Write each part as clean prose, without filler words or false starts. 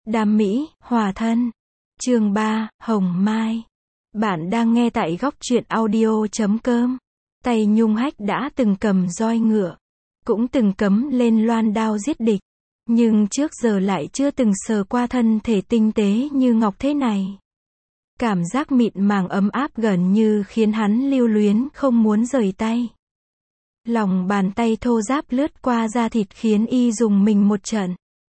Đam mỹ, hòa thân. Chương 3, Hồng Mai. Bạn đang nghe tại góc truyện audio.com. Tay Nhung Hách đã từng cầm roi ngựa, cũng từng cấm lên loan đao giết địch, nhưng trước giờ lại chưa từng sờ qua thân thể tinh tế như ngọc thế này. Cảm giác mịn màng ấm áp gần như khiến hắn lưu luyến không muốn rời tay. Lòng bàn tay thô ráp lướt qua da thịt khiến y rùng mình một trận.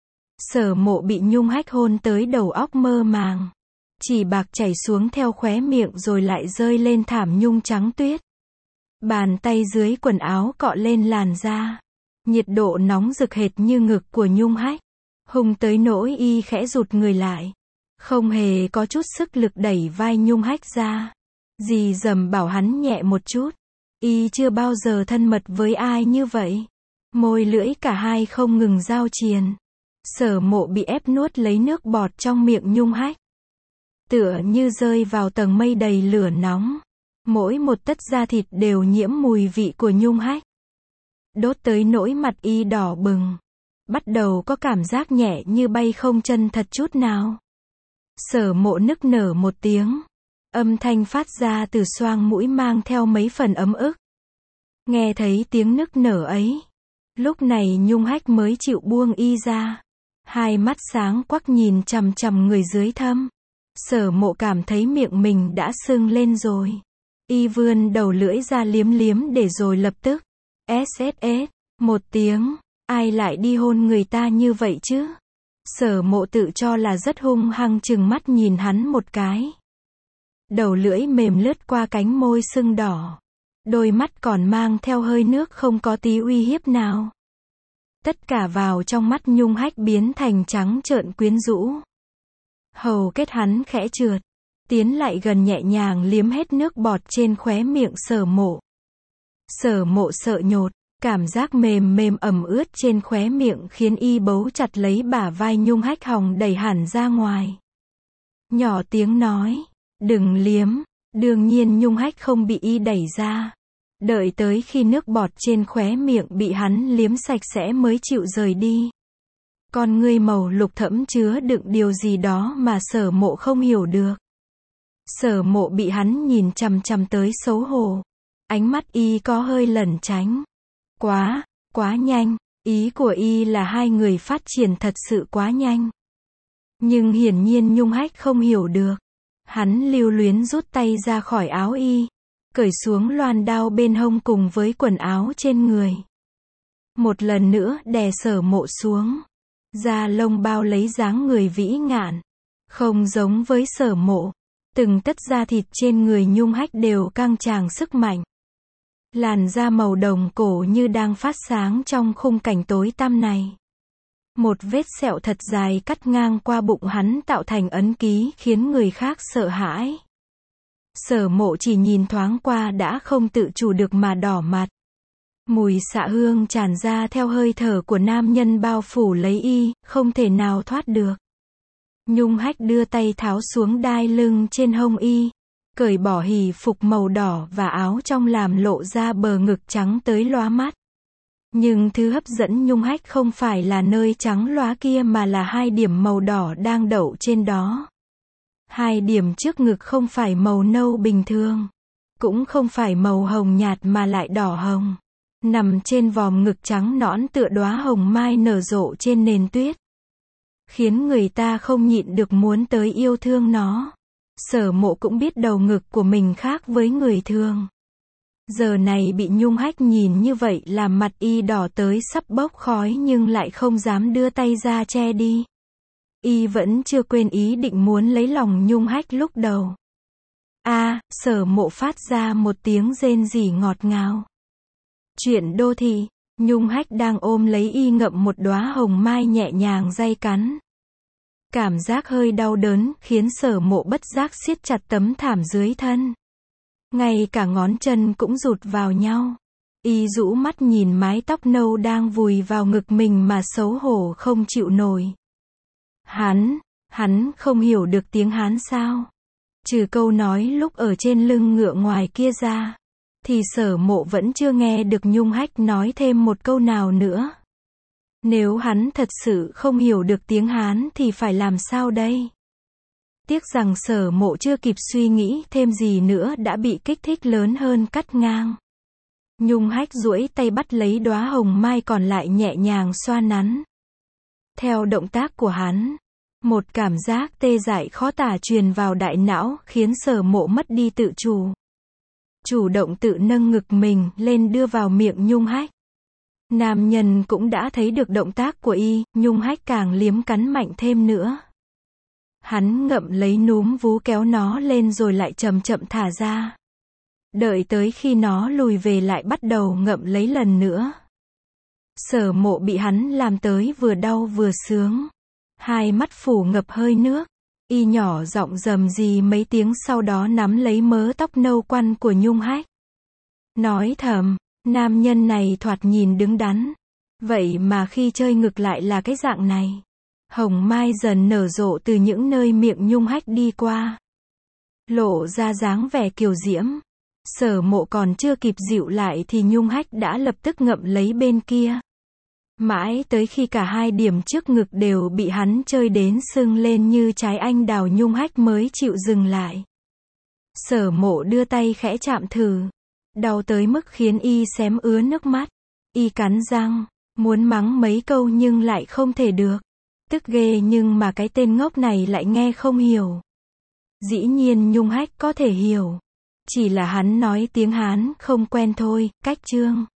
Sở Mộ bị Nhung Hách hôn tới đầu óc mơ màng. Chỉ bạc chảy xuống theo khóe miệng rồi lại rơi lên thảm nhung trắng tuyết. Bàn tay dưới quần áo cọ lên làn da. Nhiệt độ nóng rực hệt như ngực của Nhung Hách. Hùng tới nỗi y khẽ rụt người lại. Không hề có chút sức lực đẩy vai Nhung Hách ra. Dì dầm bảo hắn nhẹ một chút. Y chưa bao giờ thân mật với ai như vậy. Môi lưỡi cả hai không ngừng giao triền. Sở Mộ bị ép nuốt lấy nước bọt trong miệng Nhung Hách. Tựa như rơi vào tầng mây đầy lửa nóng. Mỗi một tấc da thịt đều nhiễm mùi vị của Nhung Hách. Đốt tới nỗi mặt y đỏ bừng. Bắt đầu có cảm giác nhẹ như bay không chân thật chút nào. Sở Mộ nức nở một tiếng. Âm thanh phát ra từ xoang mũi mang theo mấy phần ấm ức. Nghe thấy tiếng nức nở ấy. Lúc này Nhung Hách mới chịu buông y ra. Hai mắt sáng quắc nhìn chằm chằm người dưới thâm. Sở Mộ cảm thấy miệng mình đã sưng lên rồi. Y vươn đầu lưỡi ra liếm liếm để rồi lập tức. SSS. Một tiếng. Ai lại đi hôn người ta như vậy chứ? Sở Mộ tự cho là rất hung hăng trừng mắt nhìn hắn một cái. Đầu lưỡi mềm lướt qua cánh môi sưng đỏ. Đôi mắt còn mang theo hơi nước không có tí uy hiếp nào. Tất cả vào trong mắt Nhung Hách biến thành trắng trợn quyến rũ. Hầu kết hắn khẽ trượt. Tiến lại gần nhẹ nhàng liếm hết nước bọt trên khóe miệng Sở Mộ. Sở Mộ sợ nhột. Cảm giác mềm mềm ẩm ướt trên khóe miệng khiến y bấu chặt lấy bả vai Nhung Hách hòng đẩy hẳn ra ngoài. Nhỏ tiếng nói. Đừng liếm. Đương nhiên Nhung Hách không bị y đẩy ra. Đợi tới khi nước bọt trên khóe miệng bị hắn liếm sạch sẽ mới chịu rời đi. Con ngươi màu lục thẫm chứa đựng điều gì đó mà Sở Mộ không hiểu được. Sở Mộ bị hắn nhìn chằm chằm tới xấu hổ. Ánh mắt y có hơi lẩn tránh. Quá nhanh. Ý của y là hai người phát triển thật sự quá nhanh. Nhưng hiển nhiên Nhung Hách không hiểu được. Hắn lưu luyến rút tay ra khỏi áo y. Cởi xuống loan đao bên hông cùng với quần áo trên người. Một lần nữa đè Sở Mộ xuống. Da lông bao lấy dáng người vĩ ngạn. Không giống với Sở Mộ. Từng tấc da thịt trên người Nhung Hách đều căng tràn sức mạnh. Làn da màu đồng cổ như đang phát sáng trong khung cảnh tối tăm này. Một vết sẹo thật dài cắt ngang qua bụng hắn tạo thành ấn ký khiến người khác sợ hãi. Sở Mộ chỉ nhìn thoáng qua đã không tự chủ được mà đỏ mặt. Mùi xạ hương tràn ra theo hơi thở của nam nhân bao phủ lấy y, không thể nào thoát được. Nhung Hách đưa tay tháo xuống đai lưng trên hông y. Cởi bỏ hỉ phục màu đỏ và áo trong làm lộ ra bờ ngực trắng tới lóa mắt. Nhưng thứ hấp dẫn Nhung Hách không phải là nơi trắng lóa kia mà là hai điểm màu đỏ đang đậu trên đó. Hai điểm trước ngực không phải màu nâu bình thường. Cũng không phải màu hồng nhạt mà lại đỏ hồng. Nằm trên vòm ngực trắng nõn tựa đóa hồng mai nở rộ trên nền tuyết. Khiến người ta không nhịn được muốn tới yêu thương nó. Sở Mộ cũng biết đầu ngực của mình khác với người thường. Giờ này bị Nhung Hách nhìn như vậy làm mặt y đỏ tới sắp bốc khói nhưng lại không dám đưa tay ra che đi. Y vẫn chưa quên ý định muốn lấy lòng Nhung Hách lúc đầu. Sở Mộ phát ra một tiếng rên rỉ ngọt ngào. Chuyện đô thị, Nhung Hách đang ôm lấy y ngậm một đóa hồng mai nhẹ nhàng day cắn. Cảm giác hơi đau đớn khiến Sở Mộ bất giác siết chặt tấm thảm dưới thân. Ngay cả ngón chân cũng rụt vào nhau. Y rũ mắt nhìn mái tóc nâu đang vùi vào ngực mình mà xấu hổ không chịu nổi. Hắn không hiểu được tiếng Hán sao? Trừ câu nói lúc ở trên lưng ngựa ngoài kia ra, thì Sở Mộ vẫn chưa nghe được Nhung Hách nói thêm một câu nào nữa. Nếu hắn thật sự không hiểu được tiếng Hán thì phải làm sao đây? Tiếc rằng Sở Mộ chưa kịp suy nghĩ thêm gì nữa đã bị kích thích lớn hơn cắt ngang. Nhung Hách duỗi tay bắt lấy đóa hồng mai còn lại nhẹ nhàng xoa nắn. Theo động tác của hắn, một cảm giác tê dại khó tả truyền vào đại não khiến Sở Mộ mất đi tự chủ. Chủ động tự nâng ngực mình lên đưa vào miệng Nhung Hách. Nam nhân cũng đã thấy được động tác của y, Nhung Hách càng liếm cắn mạnh thêm nữa. Hắn ngậm lấy núm vú kéo nó lên rồi lại chậm chậm thả ra. Đợi tới khi nó lùi về lại bắt đầu ngậm lấy lần nữa. Sở Mộ bị hắn làm tới vừa đau vừa sướng. Hai mắt phủ ngập hơi nước. Y nhỏ giọng rầm rì mấy tiếng sau đó nắm lấy mớ tóc nâu quăn của Nhung Hách. Nói thầm, nam nhân này thoạt nhìn đứng đắn. Vậy mà khi chơi ngực lại là cái dạng này. Hồng mai dần nở rộ từ những nơi miệng Nhung Hách đi qua. Lộ ra dáng vẻ kiều diễm. Sở Mộ còn chưa kịp dịu lại thì Nhung Hách đã lập tức ngậm lấy bên kia. Mãi tới khi cả hai điểm trước ngực đều bị hắn chơi đến sưng lên như trái anh đào Nhung Hách mới chịu dừng lại. Sở Mộ đưa tay khẽ chạm thử. Đau tới mức khiến y xém ứa nước mắt. Y cắn răng, muốn mắng mấy câu nhưng lại không thể được. Tức ghê nhưng mà cái tên ngốc này lại nghe không hiểu. Dĩ nhiên Nhung Hách có thể hiểu. Chỉ là hắn nói tiếng Hán không quen thôi, cách chương.